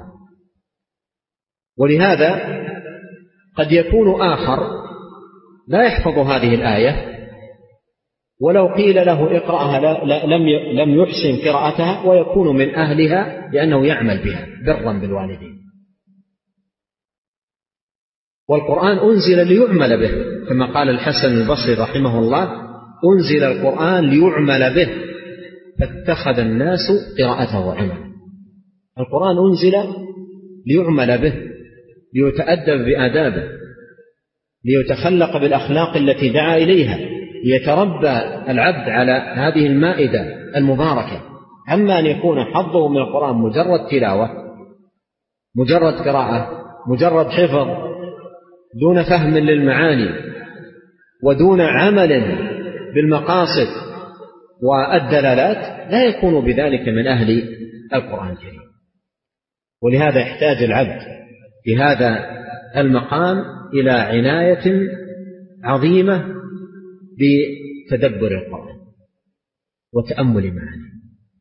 ولهذا قد يكون آخر لا يحفظ هذه الآية، ولو قيل له اقرأها لم يحسن قراءتها، ويكون من أهلها لأنه يعمل بها برا بالوالدين. والقرآن أنزل ليعمل به، كما قال الحسن البصري رحمه الله: أنزل القرآن ليعمل به فاتخذ الناس قراءته عملا. القرآن أنزل ليعمل به، ليتأدب بآدابه، ليتخلق بالأخلاق التي دعا إليها، ليتربى العبد على هذه المائدة المباركة. أما أن يكون حظه من القرآن مجرد تلاوة، مجرد قراءة، مجرد حفظ، دون فهم للمعاني ودون عمل بالمقاصد والدلالات، لا يكون بذلك من أهل القرآن الكريم. ولهذا يحتاج العبد في هذا المقام إلى عناية عظيمة بتدبر القرآن وتأمل معانيه،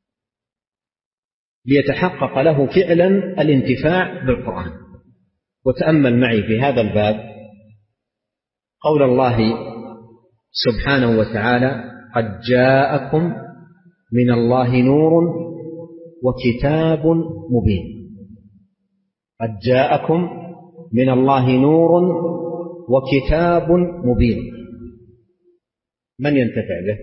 ليتحقق له فعلا الانتفاع بالقرآن. وتأمل معي في هذا الباب قول الله سبحانه وتعالى: قد جاءكم من الله نور وكتاب مبين. قد جاءكم من الله نور وكتاب مبين. من ينتفع به؟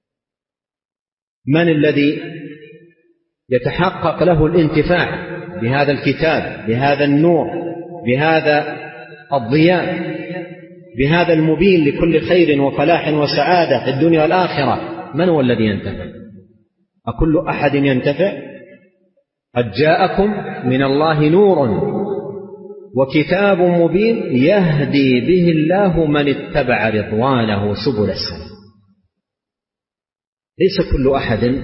من الذي يتحقق له الانتفاع بهذا الكتاب، بهذا النور، بهذا الضياء، بهذا المبين لكل خير وفلاح وسعادة في الدنيا والآخرة؟ من هو الذي ينتفع؟ أكل أحد ينتفع؟ قد جاءكم من الله نور وكتاب مبين يهدي به الله من اتبع رضوانه سبل السلام. ليس كل أحد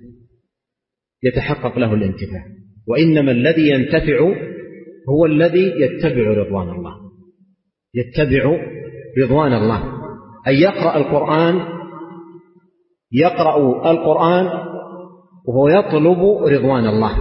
يتحقق له الانتفاع، وإنما الذي ينتفع هو الذي يتبع رضوان الله، يتبع رضوان الله. أن يقرأ القرآن وهو يطلب رضوان الله،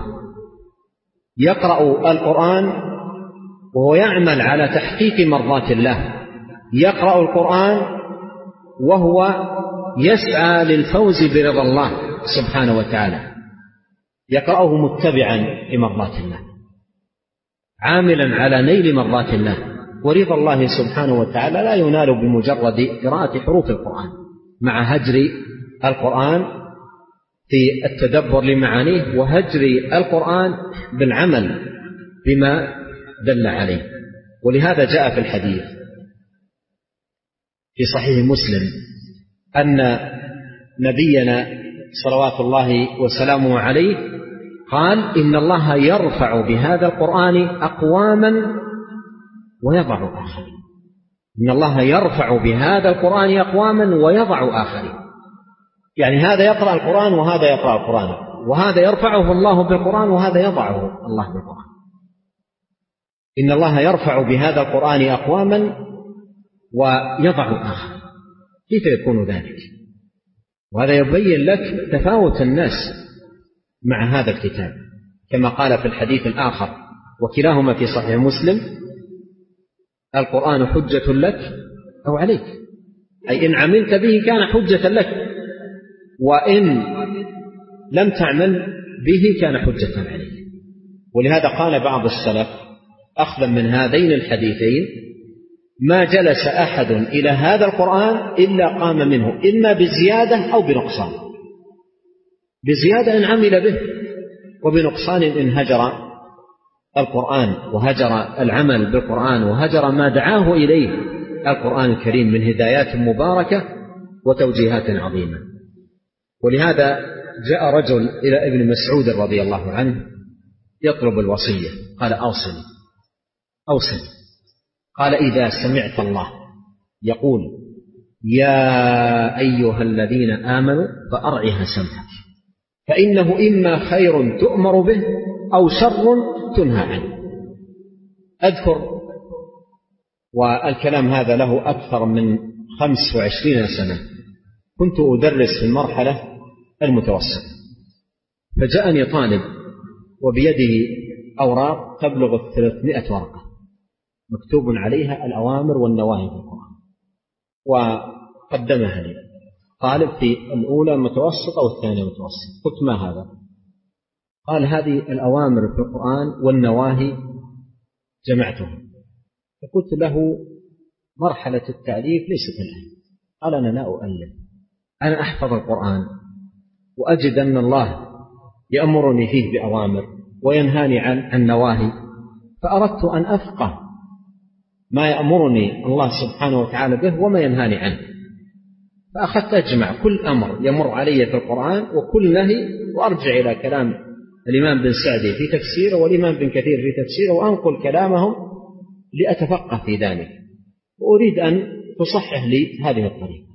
يقرأ القرآن وهو يعمل على تحقيق مرضات الله، يقرأ القرآن وهو يسعى للفوز برضا الله سبحانه وتعالى، يقرأه متبعا لمرضات الله، عاملا على نيل مرضات الله. ورضا الله سبحانه وتعالى لا ينال بمجرد قراءة حروف القرآن، مع هجر القرآن في التدبر لمعانيه وهجر القرآن بالعمل بما دل عليه. ولهذا جاء في الحديث في صحيح مسلم أن نبينا صلوات الله وسلامه عليه قال: إن الله يرفع بهذا القرآن أقواما ويضع آخرين. إن الله يرفع بهذا القرآن أقواما ويضع آخرين، يعني هذا يقرأ القرآن وهذا يقرأ القرآن، وهذا يرفعه الله بالقرآن وهذا يضعه الله بالقرآن. إن الله يرفع بهذا القرآن أقواما ويضع آخر. كيف يكون ذلك؟ وهذا يبين لك تفاوت الناس مع هذا الكتاب، كما قال في الحديث الآخر وكلاهما في صحيح مسلم: القرآن حجة لك أو عليك، أي إن عملت به كان حجة لك، وإن لم تعمل به كان حجة عليك. ولهذا قال بعض السلف أخذا من هذين الحديثين: ما جلس أحد إلى هذا القرآن إلا قام منه إما بزيادة أو بنقصان، بزيادة إن عمل به، وبنقصان إن هجر القرآن وهجر العمل بالقرآن وهجر ما دعاه إليه القرآن الكريم من هدايات مباركة وتوجيهات عظيمة. ولهذا جاء رجل إلى ابن مسعود رضي الله عنه يطلب الوصية، قال: أوصني. قال: إذا سمعت الله يقول: يا أيها الذين آمنوا فأرعها سمعك، فإنه إما خير تؤمر به أو شر تنهى عنه. أذكر، والكلام هذا له أكثر من 25 سنة، كنت أدرس في المرحلة المتوسطة، فجاءني طالب وبيده أوراق تبلغ 300 ورقة مكتوب عليها الأوامر والنواهي في القرآن، وقدمها لي طالب في الأولى متوسطة والثانية متوسطة. قلت: ما هذا؟ قال: هذه الأوامر في القرآن والنواهي جمعتها. فقلت له: مرحلة التأليف ليست الآن. قال: أنا لا أؤلف، أنا أحفظ القرآن وأجد أن الله يأمرني فيه بأوامر وينهاني عن نواهي، فأردت أن أفقه ما يأمرني الله سبحانه وتعالى به وما ينهاني عنه، فأخذت أجمع كل أمر يمر علي في القرآن وكل نهي، وأرجع إلى كلام الإمام بن سعدي في تفسيره والإمام بن كثير في تفسيره، وأنقل كلامهم لأتفقه في ذلك، وأريد أن تصحح لي هذه الطريقة.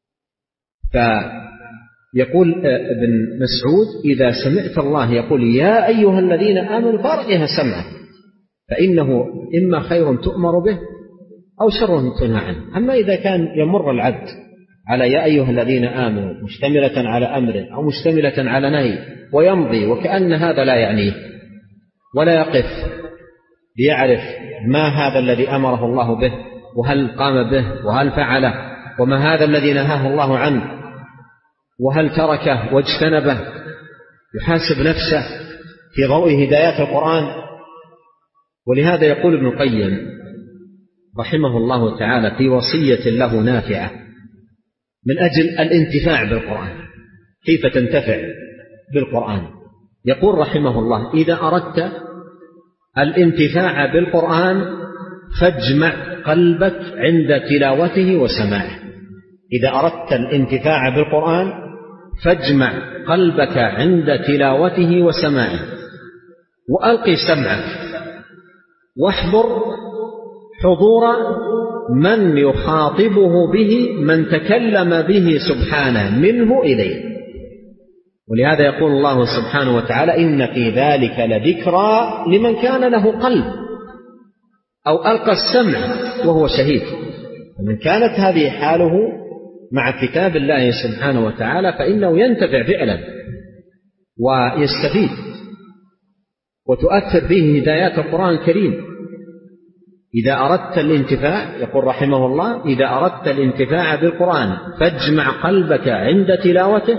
فيقول ابن مسعود: إذا سمعت الله يقول يا أيها الذين آمنوا فأرعها سمعك، فإنه إما خير تؤمر به أو شر تنهى عنه. أما إذا كان يمر العبد على يا أيها الذين آمنوا مشتملة على أمر أو مشتملة على نهي ويمضي وكأن هذا لا يعنيه، ولا يقف ليعرف ما هذا الذي أمره الله به وهل قام به وهل فعله، وما هذا الذي نهاه الله عنه، وهل تركه واجتنبه، يحاسب نفسه في ضوء هدايات القرآن. ولهذا يقول ابن القيم رحمه الله تعالى في وصية له نافعة من أجل الانتفاع بالقرآن، كيف تنتفع بالقرآن؟ يقول رحمه الله: إذا أردت الانتفاع بالقرآن فاجمع قلبك عند تلاوته وسماعه. إذا أردت الانتفاع بالقرآن فاجمع قلبك عند تلاوته وسماعه، وألقي سمعك، واحضر حضور من يخاطبه به، من تكلم به سبحانه منه إليه. ولهذا يقول الله سبحانه وتعالى: إن في ذلك لذكرى لمن كان له قلب أو ألقى السمع وهو شهيد. ومن كانت هذه حاله مع كتاب الله سبحانه وتعالى فإنه ينتفع فعلا ويستفيد وتؤثر به هدايات القرآن الكريم. إذا أردت الانتفاع، يقول رحمه الله: إذا أردت الانتفاع بالقرآن فاجمع قلبك عند تلاوته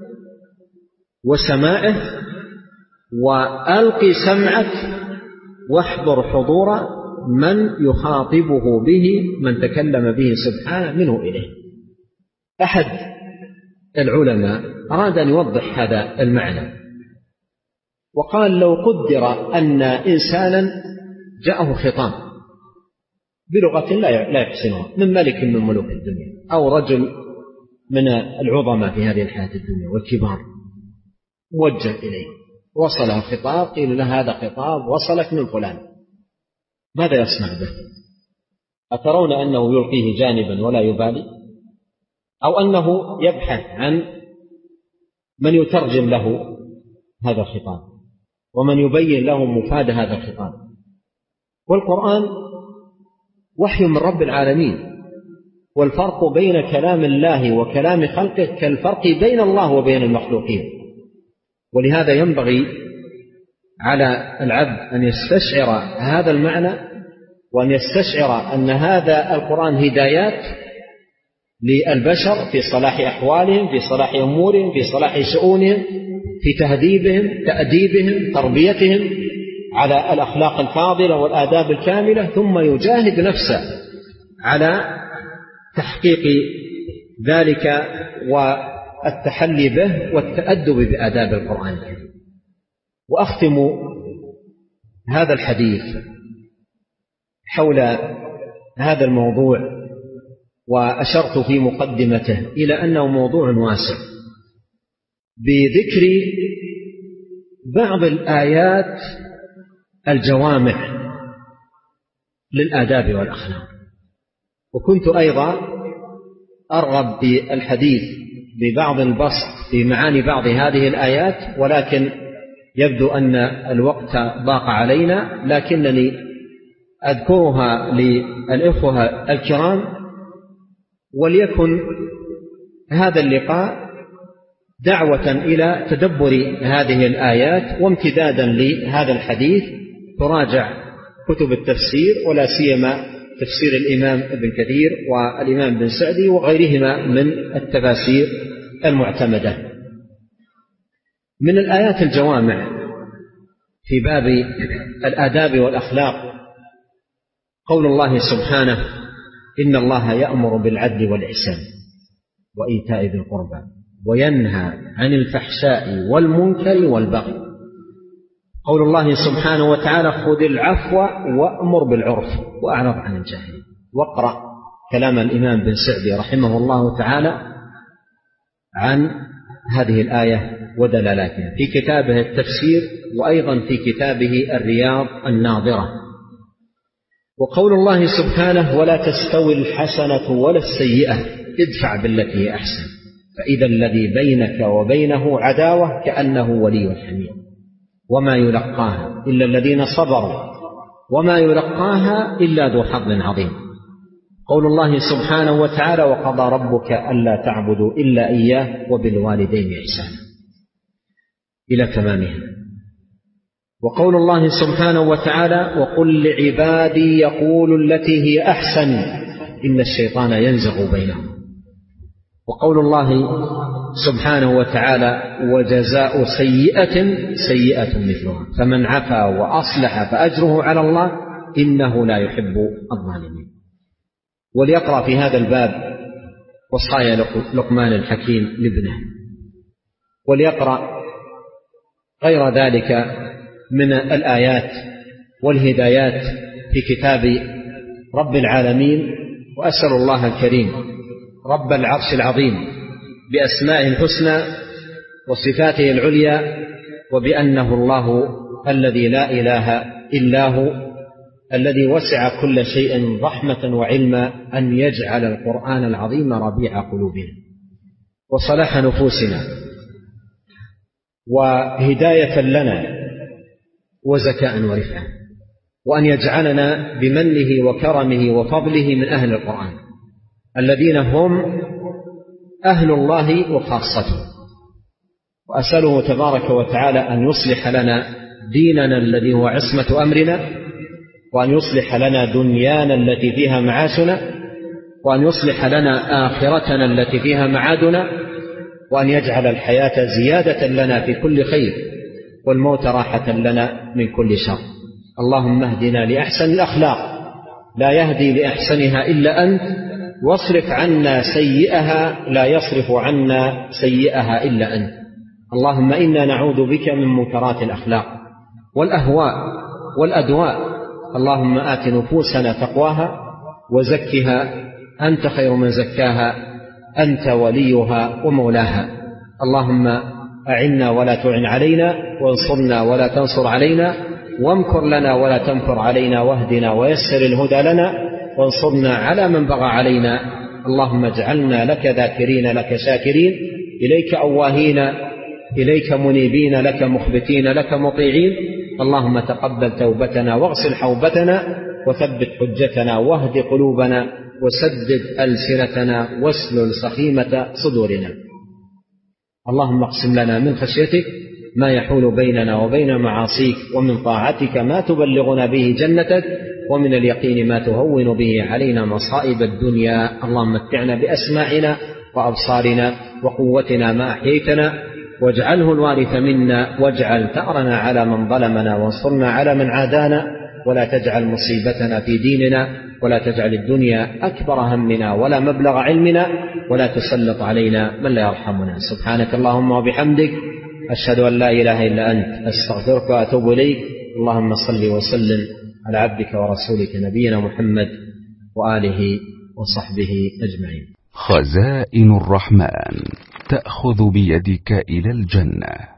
وسماعه، وألق سمعك، واحضر حضور من يخاطبه به، من تكلم به سبحانه منه إليه. أحد العلماء أراد أن يوضح هذا المعنى وقال: لو قدر أن إنسانا جاءه خطاب بلغة لا يحسنها من ملك من ملوك الدنيا أو رجل من العظماء في هذه الحياة الدنيا والكبار، موجه إليه، وصله خطاب، قيل له: هذا خطاب وصلك من فلان، ماذا يصنع به؟ أترون أنه يلقيه جانبا ولا يبالي، أو أنه يبحث عن من يترجم له هذا الخطاب ومن يبين له مفاد هذا الخطاب؟ والقرآن وحي من رب العالمين، والفرق بين كلام الله وكلام خلقه كالفرق بين الله وبين المخلوقين. ولهذا ينبغي على العبد أن يستشعر هذا المعنى، وأن يستشعر أن هذا القرآن هدايات للبشر في صلاح أحوالهم، في صلاح أمورهم، في صلاح شؤونهم، في تهذيبهم، تأديبهم، تربيتهم على الأخلاق الفاضلة والآداب الكاملة، ثم يجاهد نفسه على تحقيق ذلك والتحلي به والتأدب بآداب القرآن الكريم. وأختم هذا الحديث حول هذا الموضوع، وأشرت في مقدمته إلى أنه موضوع واسع، بذكر بعض الآيات الجوامع للآداب والأخلاق. وكنت أيضا أرغب بالحديث ببعض البسط في معاني بعض هذه الآيات، ولكن يبدو أن الوقت ضاق علينا، لكنني أذكرها للإخوة الكرام، وليكن هذا اللقاء دعوة إلى تدبر هذه الآيات وامتدادا لهذا الحديث. تراجع كتب التفسير، ولا سيما تفسير الإمام ابن كثير والإمام بن سعدي وغيرهما من التفاسير المعتمدة. من الآيات الجوامع في باب الآداب والأخلاق قول الله سبحانه: إن الله يأمر بالعدل والإحسان وإيتاء ذي القربى وينهى عن الفحشاء والمنكر والبغي. قول الله سبحانه وتعالى: خذ العفو وأمر بالعرف وأعرض عن الجاهلين. واقرأ كلام الإمام بن سعدي رحمه الله تعالى عن هذه الآية ودلالاتها في كتابه التفسير، وأيضا في كتابه الرياض الناظرة. وقول الله سبحانه: ولا تستوي الحسنة ولا السيئة ادفع بالتي هي أحسن فإذا الذي بينك وبينه عداوة كأنه ولي حميم وما يلقاها إلا الذين صبروا وما يلقاها إلا ذو حظ عظيم. قول الله سبحانه وتعالى: وقضى ربك ألا تعبدوا إلا إياه وبالوالدين إحسانا إلى تمامها. وقول الله سبحانه وتعالى: وقل لعبادي يقولوا التي هي أحسن إن الشيطان ينزغ بينهم. وقول الله سبحانه وتعالى وجزاء سيئة سيئة مثلها فمن عفا وأصلح فأجره على الله إنه لا يحب الظالمين. وليقرأ في هذا الباب وصايا لقمان الحكيم لابنه، وليقرأ غير ذلك من الآيات والهدايات في كتاب رب العالمين. وأسأل الله الكريم رب العرش العظيم بأسمائه الحسنى وصفاته العليا وبأنه الله الذي لا إله إلا هو الذي وسع كل شيء رحمة وعلما أن يجعل القرآن العظيم ربيع قلوبنا وصلاح نفوسنا وهداية لنا وزكاء ورفعة، وأن يجعلنا بمنه وكرمه وفضله من أهل القرآن الذين هم أهل الله وخاصته. وأسأله تبارك وتعالى أن يصلح لنا ديننا الذي هو عصمة أمرنا، وأن يصلح لنا دنيانا التي فيها معاشنا، وأن يصلح لنا آخرتنا التي فيها معادنا، وأن يجعل الحياة زيادة لنا في كل خير والموت راحة لنا من كل شر. اللهم اهدنا لأحسن الأخلاق لا يهدي لأحسنها إلا أنت، واصرف عنا سيئها لا يصرف عنا سيئها إلا أنت. اللهم إنا نعوذ بك من منكرات الأخلاق والأهواء والأدواء. اللهم آت نفوسنا تقواها وزكها أنت خير من زكاها أنت وليها ومولاها. اللهم أعنا ولا تعن علينا، وانصرنا ولا تنصر علينا، وامكر لنا ولا تمكر علينا، واهدنا ويسر الهدى لنا، وانصرنا على من بغى علينا. اللهم اجعلنا لك ذاكرين لك شاكرين، إليك أواهين، إليك منيبين، لك مخبتين، لك مطيعين. اللهم تقبل توبتنا واغسل حوبتنا وثبت حجتنا واهد قلوبنا وسدد ألسنتنا واسلل سخيمة صدورنا. اللهم اقسم لنا من خشيتك ما يحول بيننا وبين معاصيك، ومن طاعتك ما تبلغنا به جنتك، ومن اليقين ما تهون به علينا مصائب الدنيا. اللهم متعنا بأسماعنا وأبصارنا وقوتنا ما أحييتنا، واجعله الوارث منا، واجعل ثأرنا على من ظلمنا، وانصرنا على من عادانا، ولا تجعل مصيبتنا في ديننا، ولا تجعل الدنيا أكبر همنا ولا مبلغ علمنا، ولا تسلط علينا من لا يرحمنا. سبحانك اللهم وبحمدك، أشهد أن لا إله إلا أنت، أستغفرك وأتوب إليك. اللهم صل وسلم على عبدك ورسولك نبينا محمد وآله وصحبه أجمعين. خزائن الرحمن تأخذ بيدك إلى الجنة.